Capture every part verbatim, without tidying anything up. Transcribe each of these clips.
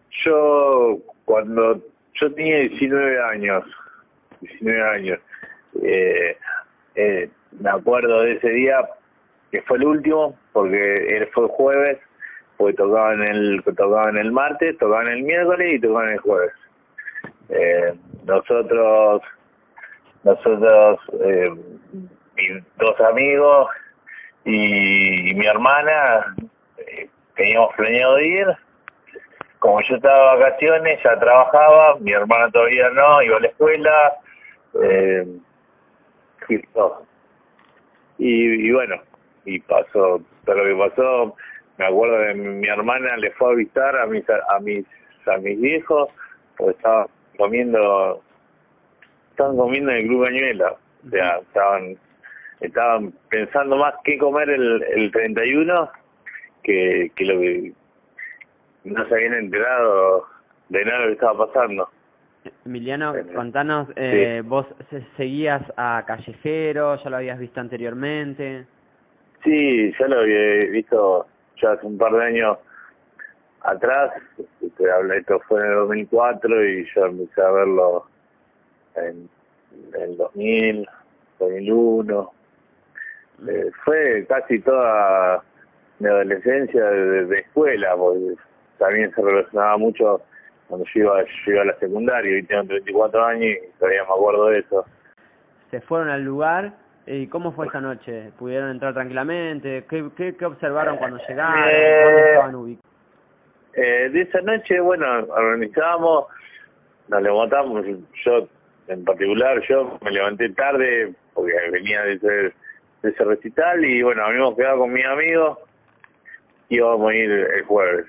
Yo, cuando yo tenía diecinueve años, diecinueve años, eh, eh, me acuerdo de ese día, que fue el último, porque él fue jueves, porque tocaban el, tocaban el martes, tocaban el miércoles y tocaban el jueves. Eh, nosotros, nosotros, eh, mis dos amigos y, y mi hermana, eh, teníamos planeado ir. Como yo estaba de vacaciones, ya trabajaba, mi hermana todavía no, iba a la escuela, eh, y, no. y, y bueno, y pasó, pero lo que pasó, me acuerdo de mi, mi hermana le fue a avisar a mis a mis a mis viejos, porque estaban comiendo, estaban comiendo en el Club Cañuela, o sea, estaban, estaban pensando más qué comer el, el treinta y uno que, que lo que no se habían enterado de nada de lo que estaba pasando. Emiliano, contanos, eh, sí. ¿vos seguías a Callejero? ¿Ya lo habías visto anteriormente? Sí, ya lo había visto ya hace un par de años atrás. Te hablé, esto fue en el dos mil cuatro y yo empecé a verlo en, en el dos mil, dos mil uno. Eh, fue casi toda mi adolescencia de, de escuela, porque también se relacionaba mucho cuando yo iba, yo iba a la secundaria, y tengo treinta y cuatro años y todavía me acuerdo de eso. Se fueron al lugar, ¿y cómo fue esa noche? ¿Pudieron entrar tranquilamente? ¿Qué, qué, qué observaron cuando llegaron? Eh, ¿Dónde estaban ubicados? eh, de esa noche, bueno, organizamos, nos levantamos, yo en particular, yo me levanté tarde porque venía de ese, de ese recital y bueno, habíamos quedado con mis amigos y íbamos a ir el jueves.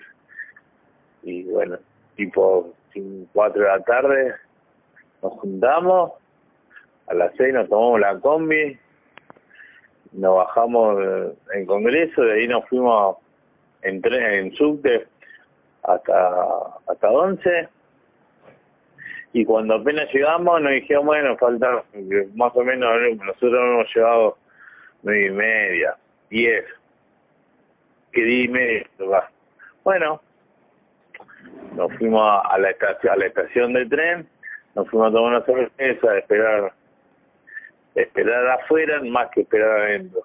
Y bueno, tipo cuatro de la tarde nos juntamos, a las seis nos tomamos la combi, nos bajamos en Congreso, de ahí nos fuimos en tren, en subte hasta hasta once, y cuando apenas llegamos nos dijeron, bueno, falta más o menos, nosotros hemos llevado nueve y media, diez, que diez y media, bueno, nos fuimos a la estación, a la estación de tren, nos fuimos a tomar una cerveza, a esperar, esperar afuera más que esperar adentro.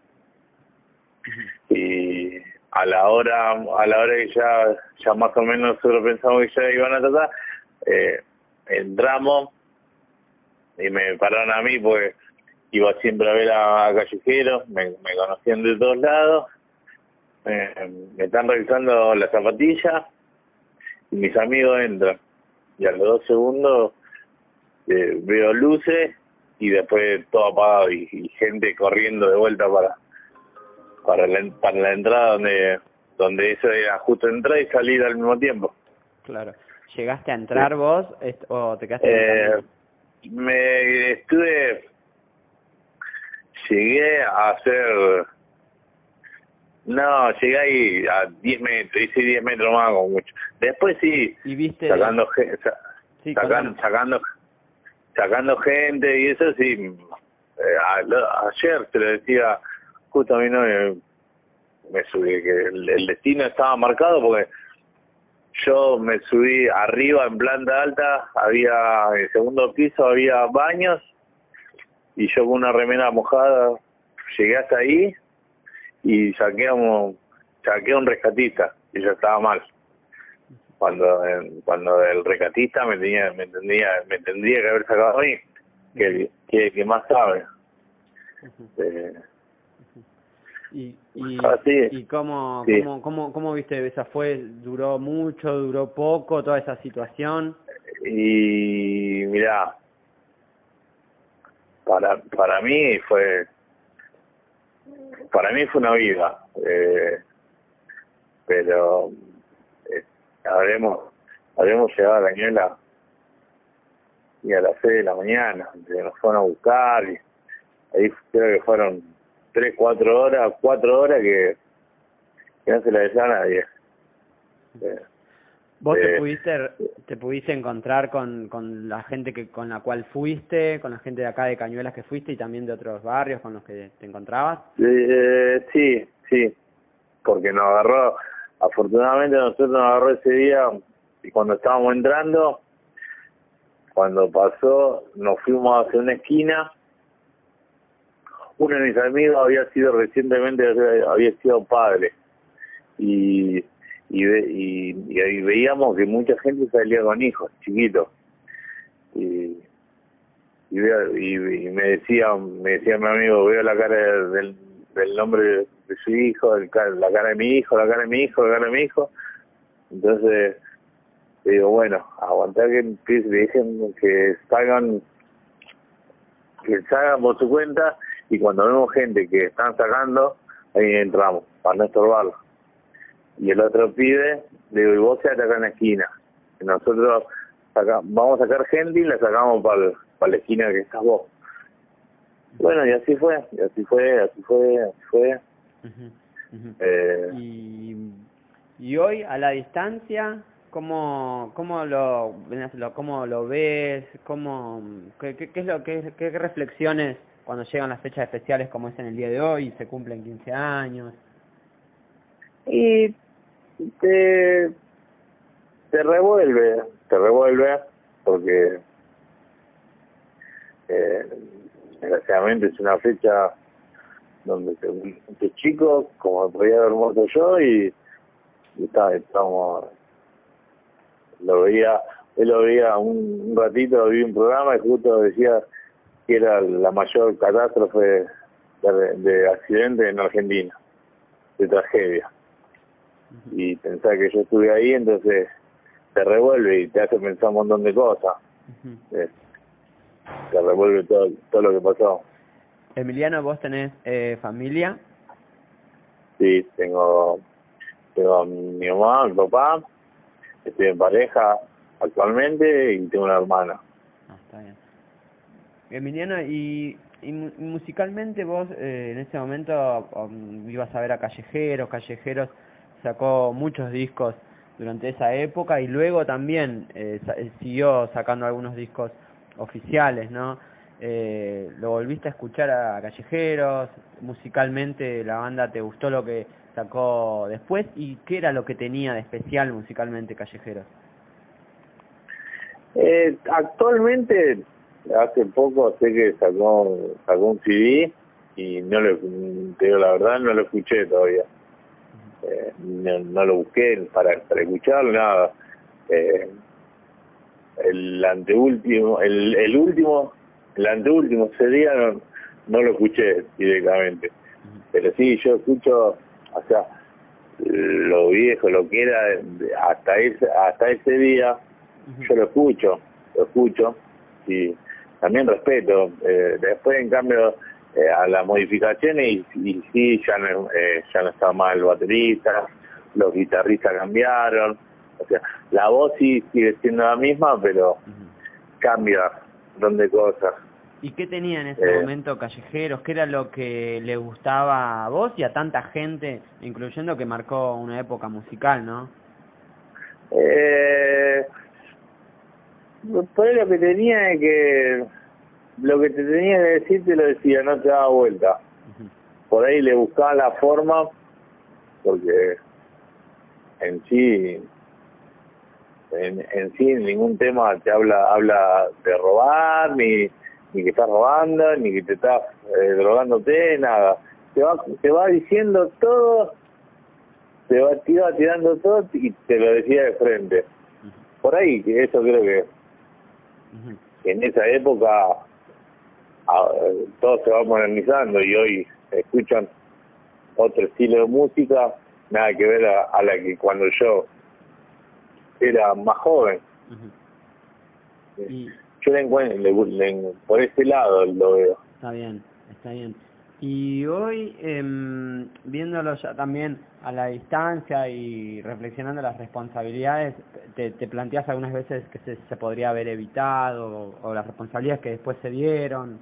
Y a la hora, a la hora que ya, ya más o menos nosotros pensamos que ya iban a tratar, eh, entramos y me pararon a mí porque iba siempre a ver a, a Callejero, me, me conocían de todos lados, eh, me están revisando las zapatillas y mis amigos entran. Y a los dos segundos eh, veo luces y después todo apagado y, y gente corriendo de vuelta para para la, para la entrada donde donde eso era justo entrar y salir al mismo tiempo. Claro. ¿Llegaste a entrar sí. vos o te quedaste eh, en el camino? Me estuve, llegué a hacer, no, llegué ahí a diez metros, hice diez metros más como mucho. Después sí, ¿Y viste? sacando, sí, sacando, sacando, sacando gente y eso sí, eh, a, ayer se lo decía justo a mi novio, me subí, que el, el destino estaba marcado porque yo me subí arriba en planta alta, había, en el segundo piso había baños, y yo con una remera mojada llegué hasta ahí y saqué a un, saqué a un rescatista, y yo estaba mal. Cuando cuando el rescatista me tenía, me tendría, me tendría que haber sacado a mí, que que, que más sabe. Eh, ¿Y, y, ah, sí. y cómo, sí. cómo, cómo, cómo viste esa fue? ¿Duró mucho, duró poco toda esa situación? Y mirá, para para mí fue para mí fue una vida, eh, pero eh, habremos habremos llegado a la Cañuela y a las seis de la mañana, nos fueron a buscar y ahí creo que fueron tres, cuatro horas, cuatro horas que, que no se la decía a nadie. Eh, ¿Vos te eh, pudiste te pudiste encontrar con, con la gente que con la cual fuiste, con la gente de acá de Cañuelas que fuiste y también de otros barrios con los que te encontrabas? eh, sí, sí, porque nos agarró, afortunadamente nosotros nos agarró ese día y cuando estábamos entrando, cuando pasó, nos fuimos hacia una esquina. Uno de mis amigos había sido recientemente, había sido padre, y, y, y, y ahí veíamos que mucha gente salía con hijos chiquitos, y, y, veo, y, y me decía me decía mi amigo, veo la cara del, del nombre de, de su hijo, el, la cara de mi hijo, la cara de mi hijo, la cara de mi hijo. Entonces digo, bueno, aguantar que empiece, dejen que salgan, que salgan por su cuenta, y cuando vemos gente que están sacando, ahí entramos, para no estorbarlo. Y el otro pide, le digo, y vos quedate acá en la esquina. Y nosotros saca, vamos a sacar gente y la sacamos para pa la esquina que estás vos. Bueno, y así fue, y así fue, así fue, así fue. Uh-huh, uh-huh. Eh, y, y hoy, a la distancia, ¿cómo, cómo, lo, cómo lo ves? ¿Cómo, qué, qué, qué es lo que qué reflexiones cuando llegan las fechas especiales como es en el día de hoy y se cumplen quince años? Y te, te revuelve, te revuelve, porque eh, desgraciadamente es una fecha donde te chico, como podía haber muerto yo, y, y está, estamos, lo veía, él lo veía un, un ratito, vi un programa y justo decía que era la mayor catástrofe de, de accidente en Argentina, de tragedia. Uh-huh. Y pensar que yo estuve ahí, entonces te revuelve y te hace pensar un montón de cosas. Uh-huh. eh, te revuelve todo, todo lo que pasó. Emiliano, ¿vos tenés eh, familia? Sí, tengo, tengo a mi mamá, mi papá, estoy en pareja actualmente y tengo una hermana. Ah, está bien. Emiliano, y, y musicalmente vos eh, en ese momento um, ibas a ver a Callejeros, Callejeros sacó muchos discos durante esa época y luego también eh, siguió sacando algunos discos oficiales, ¿no? Eh, ¿Lo volviste a escuchar a Callejeros? ¿Musicalmente la banda te gustó lo que sacó después? ¿Y qué era lo que tenía de especial musicalmente Callejeros? Eh, actualmente, hace poco sé que sacó, sacó un C D y no lo, te digo la verdad, no lo escuché todavía. Eh, no, no lo busqué para, para escucharlo, nada. Eh, el anteúltimo, el, el último, el anteúltimo ese día no, no lo escuché directamente. Pero sí, yo escucho, o sea, lo viejo, lo que era hasta ese, hasta ese día, yo lo escucho, lo escucho y también respeto. Eh, después, en cambio, eh, a las modificaciones, y, y sí, ya no, eh, ya no está mal el baterista, los guitarristas cambiaron, o sea, la voz sí sigue siendo la misma, pero uh-huh. cambia un montón de cosas. ¿Y qué tenía en ese eh, momento Callejeros? ¿Qué era lo que le gustaba a vos y a tanta gente, incluyendo que marcó una época musical, no? Eh... Por ahí lo que tenía es que lo que te tenía que decir te lo decía, no te daba vuelta. Uh-huh. Por ahí le buscaba la forma, porque en sí, en, en sí ningún tema te habla habla de robar, ni, ni que estás robando, ni que te estás eh, drogándote, nada. Te va, te va diciendo todo, te va, te va tirando todo y te lo decía de frente. Uh-huh. Por ahí, eso creo que Uh-huh. en esa época a, todo se va modernizando y hoy escuchan otro estilo de música, nada que ver a, a la que cuando yo era más joven. Uh-huh. Y yo le encuentro, le, le, por ese lado lo veo. Está bien, está bien. Y hoy, eh, viéndolo ya también a la distancia y reflexionando las responsabilidades, te, te planteas algunas veces que se, se podría haber evitado o, o las responsabilidades que después se dieron.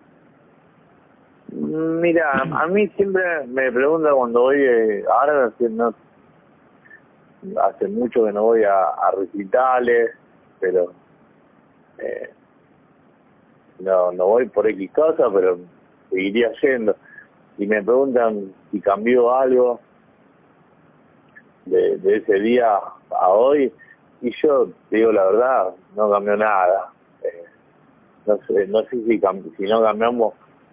Mira, a mí siempre me preguntan cuando voy, eh, ahora no, hace mucho que no voy a, a recitales, pero eh, no, no voy por X cosa, pero seguiría yendo. Y me preguntan si cambió algo de, de ese día a hoy, y yo te digo la verdad, no cambió nada. Eh, no sé, no sé si, si no cambiamos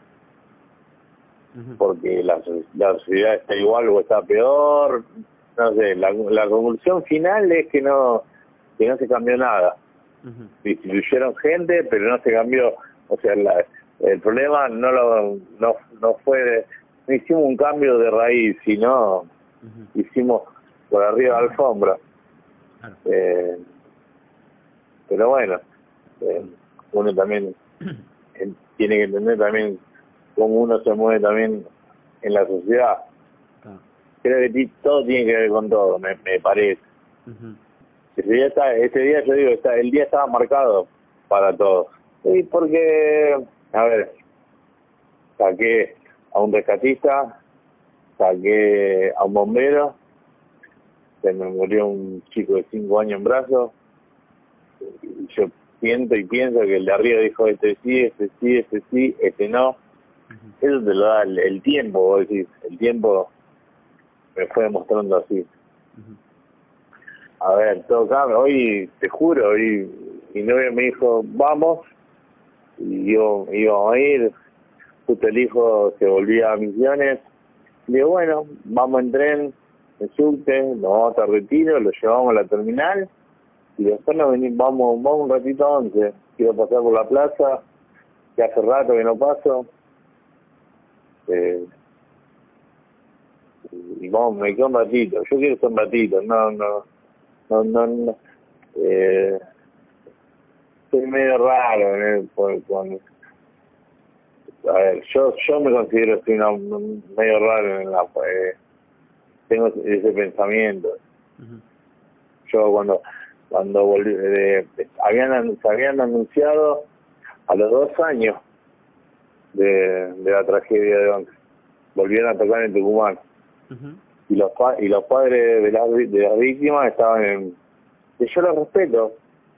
Ujú. porque la, la sociedad está igual o está peor, no sé, la, la conclusión final es que no, que no se cambió nada. Ujú. Distribuyeron gente, pero no se cambió, o sea, la, el problema no lo no, no fue, de, no hicimos un cambio de raíz, sino Ujú. hicimos por arriba de la alfombra. Claro. Eh, pero bueno, eh, uno también eh, tiene que entender también cómo uno se mueve también en la sociedad. Claro. Creo que ti- todo tiene que ver con todo, me, me parece. Ujú. Ese día, está, ese día yo digo, está, el día estaba marcado para todos. Sí, porque, a ver, saqué a un rescatista, saqué a un bombero, se me murió un chico de cinco años en brazos, y yo siento y pienso que el de arriba dijo, este sí, este sí, este sí, este no. Ujú. Eso te lo da el, el tiempo, vos decís, el tiempo me fue demostrando así. Ujú. A ver, todo cambia. Hoy, te juro, hoy mi novia me dijo, vamos, y yo íbamos a ir, justo el hijo se volvía a Misiones. Le digo, bueno, vamos en tren, en subte, nos vamos a Retiro, lo llevamos a la terminal, y después nos venimos, vamos, vamos un ratito a Once. Quiero pasar por la plaza, que hace rato que no paso. Eh, y vamos, me quedo un ratito. Yo quiero estar un ratito, no, no, no, no, no. Eh, soy medio raro, ¿eh? Por, con, a ver, yo yo me considero soy una, medio raro en la, eh, tengo ese pensamiento. Ujú. Yo cuando cuando volví, eh, habían se habían anunciado a los dos años de, de la tragedia de Once, volvieron a tocar en Tucumán, Ujú. y los pa- y los padres de las vi- de las víctimas estaban en, y yo los respeto,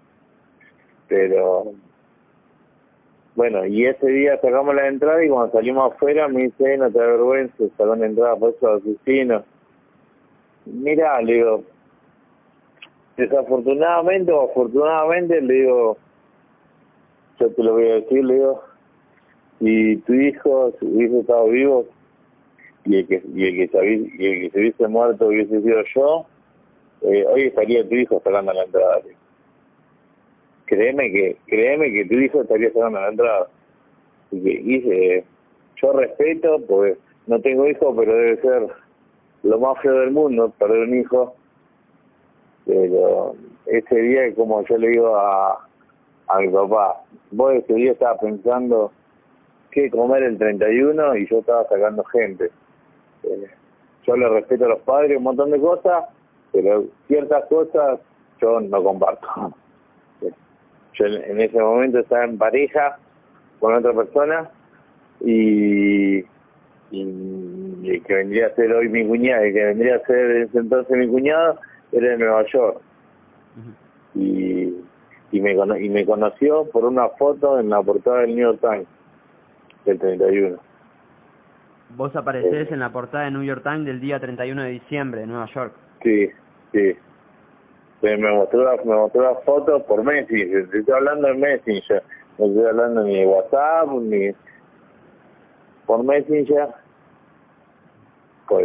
pero bueno, y ese día sacamos la entrada y cuando salimos afuera me dice, no te da vergüenza, sacó la entrada por esos asesinos. Mirá, le digo, desafortunadamente o afortunadamente, le digo, yo te lo voy a decir, le digo, si tu hijo, si hubiese estado vivo y el que, y el que, se, hubiese, y el que se hubiese muerto hubiese sido yo, eh, hoy estaría tu hijo sacando la entrada. Le digo. Créeme que, créeme que tu hijo estaría sacando la entrada. Y que hice, yo respeto, porque no tengo hijos, pero debe ser lo más feo del mundo, perder un hijo. Pero ese día, como yo le digo a, a mi papá, vos ese día estabas pensando qué comer el treinta y uno y yo estaba sacando gente. Eh, yo le respeto a los padres un montón de cosas, pero ciertas cosas yo no comparto. Eh, Yo en, en ese momento estaba en pareja con otra persona y, y, y el que vendría a ser hoy mi cuñado, el que vendría a ser en ese entonces mi cuñado, era de Nueva York. Ujú. Y, y, me, cono- y me conoció por una foto en la portada del New York Times del treinta y uno. Vos aparecés Eh, en la portada de New York Times del día treinta y uno de diciembre de Nueva York. sí, sí. Me me mostró, la, me mostró la foto por Messenger. Te estoy hablando de Messenger. No estoy hablando ni de WhatsApp, ni por Messenger. Por,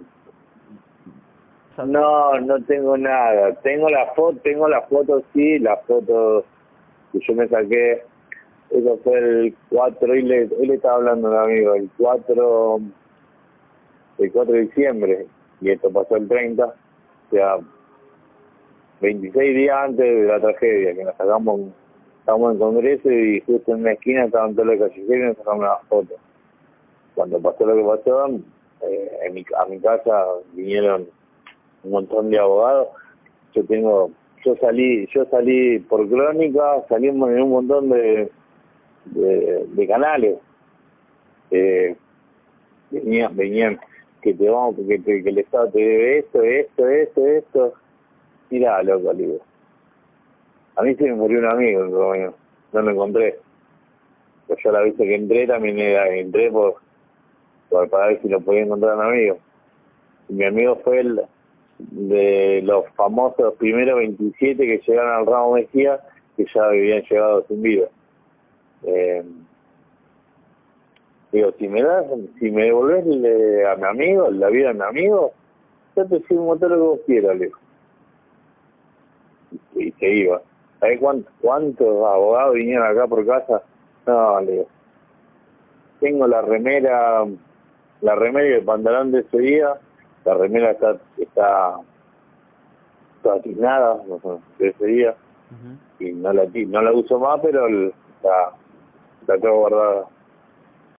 no, no tengo nada. Tengo la foto, tengo la foto, sí, la foto que yo me saqué. Eso fue el cuatro, y le, él estaba hablando de un amigo, el cuatro, el cuatro de diciembre, y esto pasó el treinta, o sea, veintiséis días antes de la tragedia, que nos sacamos, estábamos en Congreso y justo en una esquina estaban todos los callejeros y nos sacamos una foto. Cuando pasó lo que pasó, eh, en mi, a mi casa vinieron un montón de abogados. Yo tengo, yo salí, yo salí por Crónica, salimos en un montón de, de, de canales. Eh, venían, venían que te vamos, que, te, que el Estado te debe esto, esto, esto, esto. Mirá, loco, le digo. A mí se me murió un amigo, no, no lo encontré. Pues yo la vez que entré también era, entré por, por, para ver si lo podía encontrar a un amigo. Y mi amigo fue el, de los famosos primeros veintisiete que llegaron al Ramos Mejía, que ya habían llegado sin vida. Eh, digo, si me das, si me devolvés le, a mi amigo, la vida de mi amigo, yo te sigo todo lo que vos quieras, Alejo. Y, y se iba. ¿Sabés cuántos, cuántos abogados vinieron acá por casa? No, Alejo. Tengo la remera, la remera y el pantalón de ese día. La remera está, está, está tiznada, no sé, de ese día. Uh-huh. Y no la, no la uso más, pero está, está todo guardada.